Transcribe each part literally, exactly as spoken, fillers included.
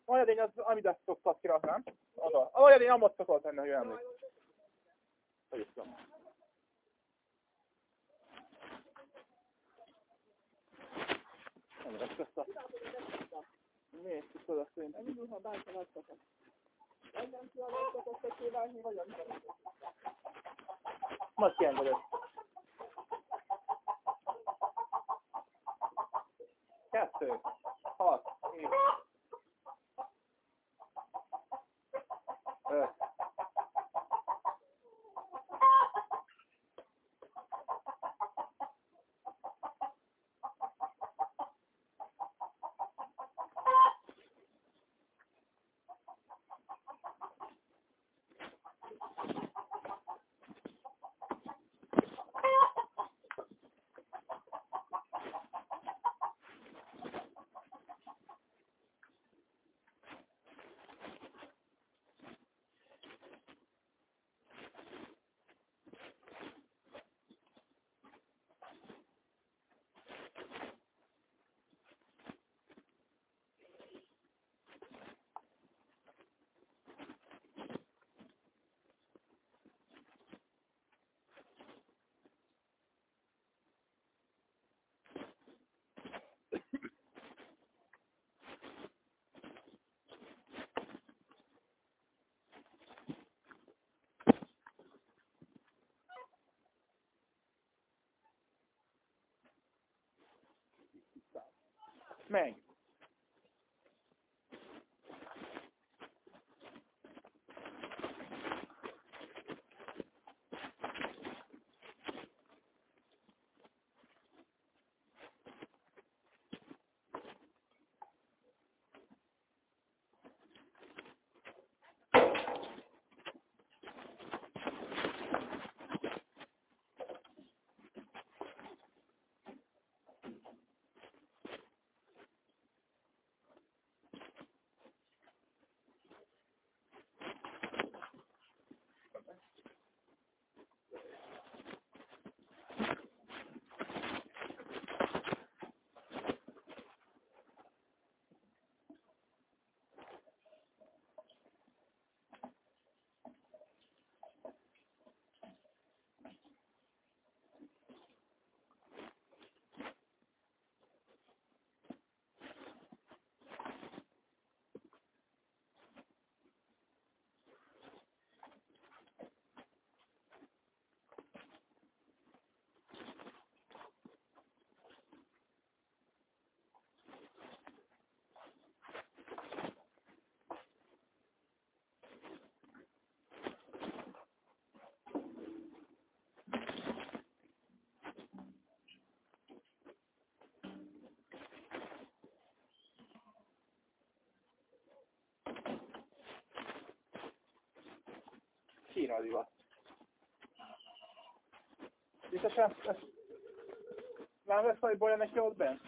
Olyan edény az, amit azt szoktad kirakni, nem? Oda. Olyan edény amott szokott lenni, hogy emlék. Hogy is tudom. Nem lesz össze. Miért is tudod szerintem? Nem indul, ha bánt a nagyszakot. Vagy nem tudod a nagyszakot tekévágni, vagy nem tudod. Majd kiengeded. Kettő. Hat. Hét. Öt. Menj! Kína a divat. Biztos ezt, ezt... Nem lesz majd bolya neki ott bent?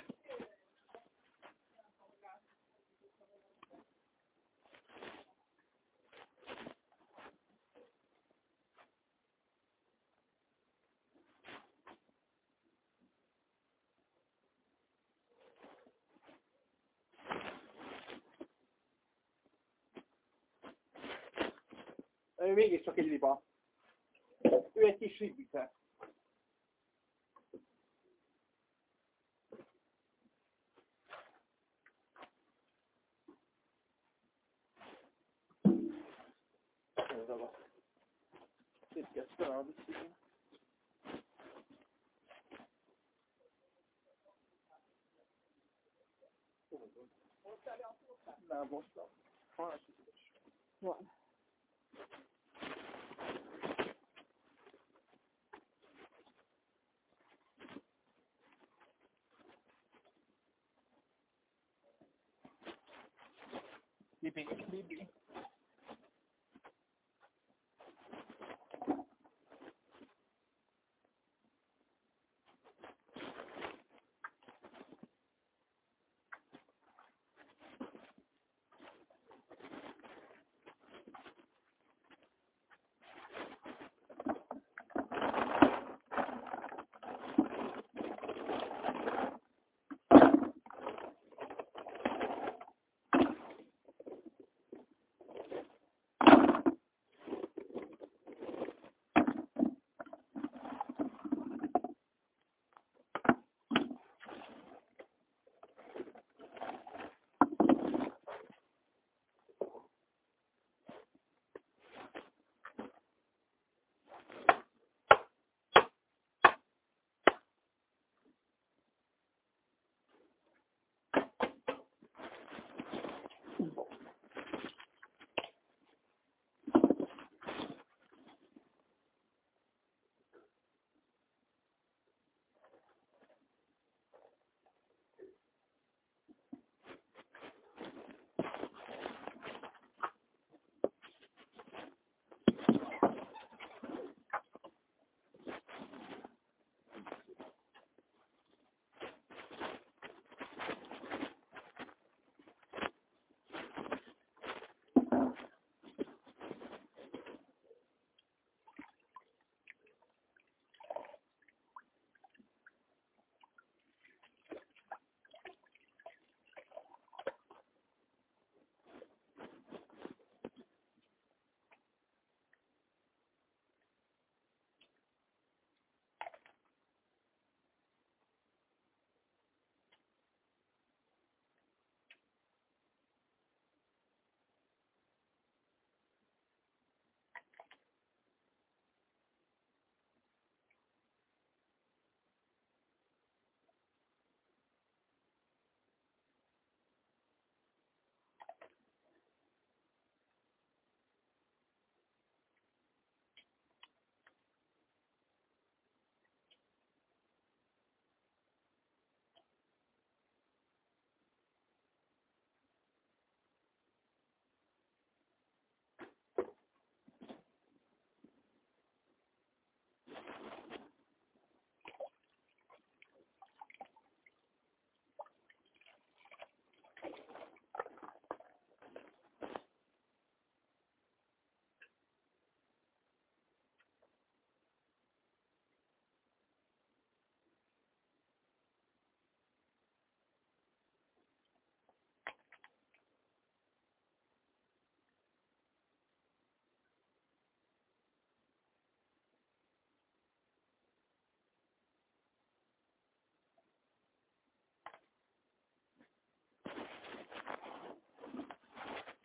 Ő mégiscsak egy liba. Ő egy kis ribice. Ez a van. Itt kezdtem a bicikén. Nem, most nem. Van. Bibi, bibi.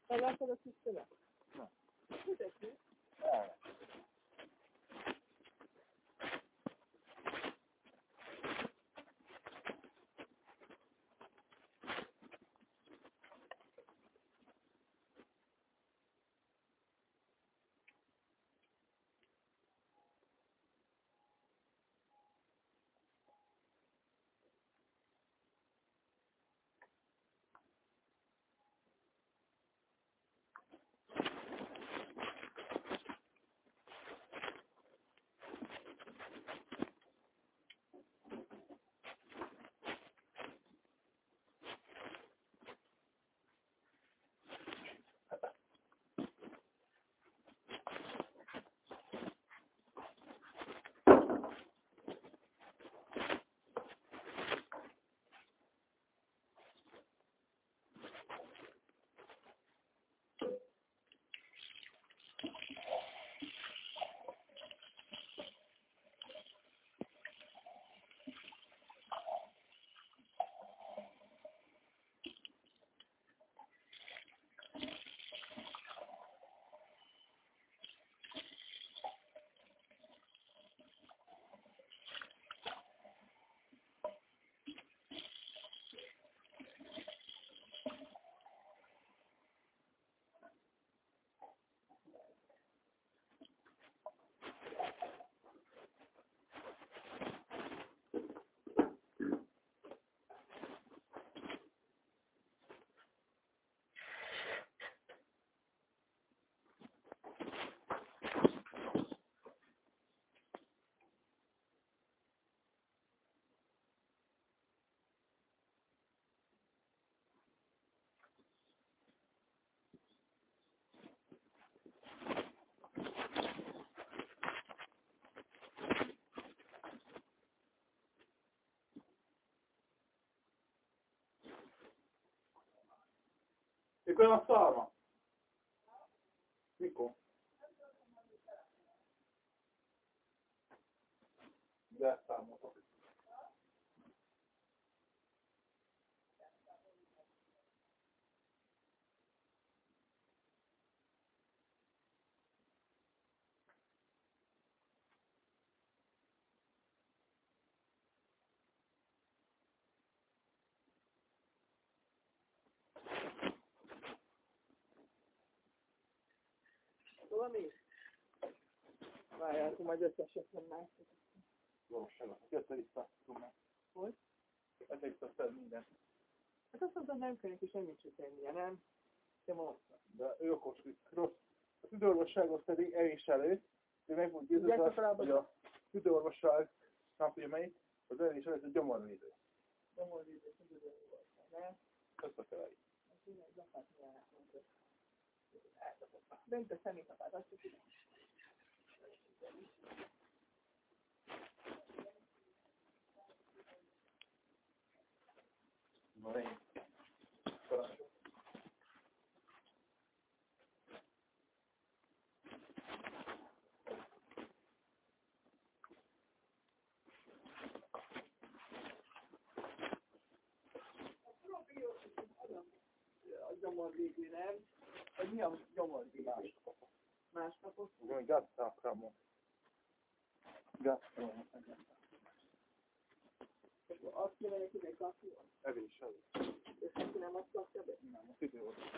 Meglátod a kis szövet? Na. Fizetni? El. Mikor a szalma? Mikor? De számolok. Valami? Várjál, akkor majd összesetlen már. Jó, sem. Jötte vissza. Hogy? Jötte vissza szed minden. Hát azt mondtam, nem kell neki semmit se tennie, nem? Te mondtad. De ő okos, rossz. A tüdőorvosságot pedig el is előtt, ő meg volt Gyertek győződve, felállba. hogy a tüdőorvosság, nem tudja melyik, az el is előtt a gyomorvédő. Gyomorvédő, tüdőorvos volt, nem? Összekeverik. Az én egy lapát nyelnek mondta. Eltapottak. Bent a személyzapát, azt is tudom. Na én. Parancsolj. A gyomorvédő, nem? Vagy mi a gyomorvédő? Más kapott? Ugyan, gazdakramo. Gazdakramo. Azt kéne neki meg kapni? Evés előtt. És neki nem azt kapja be? Nem, a tüdőorvos.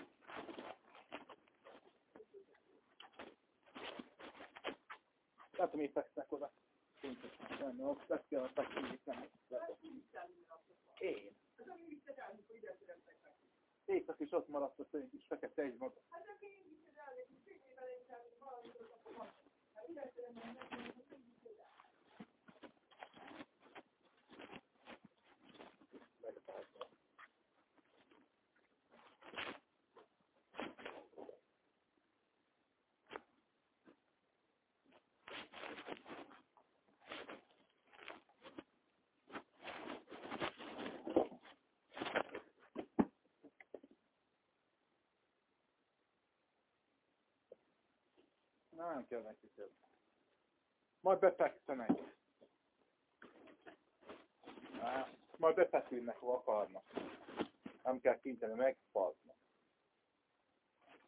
Látom, hogy feksznek oda. Nem, no, azt kell a fekszünk, nem. Én. Éjszak is ott maradt a szörny kis fekete egy maga. Na, nem kell neki több. Majd befekszenek. Majd befekülnek, ha akarnak. Nem kell kinteni, megfalnak.